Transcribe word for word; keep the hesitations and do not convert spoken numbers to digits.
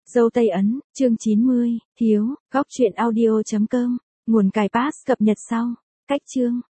Dâu Tây Ấn, chương chín mươi, thiếu, góc truyện audio chấm com, nguồn cài pass cập nhật sau. Cách chương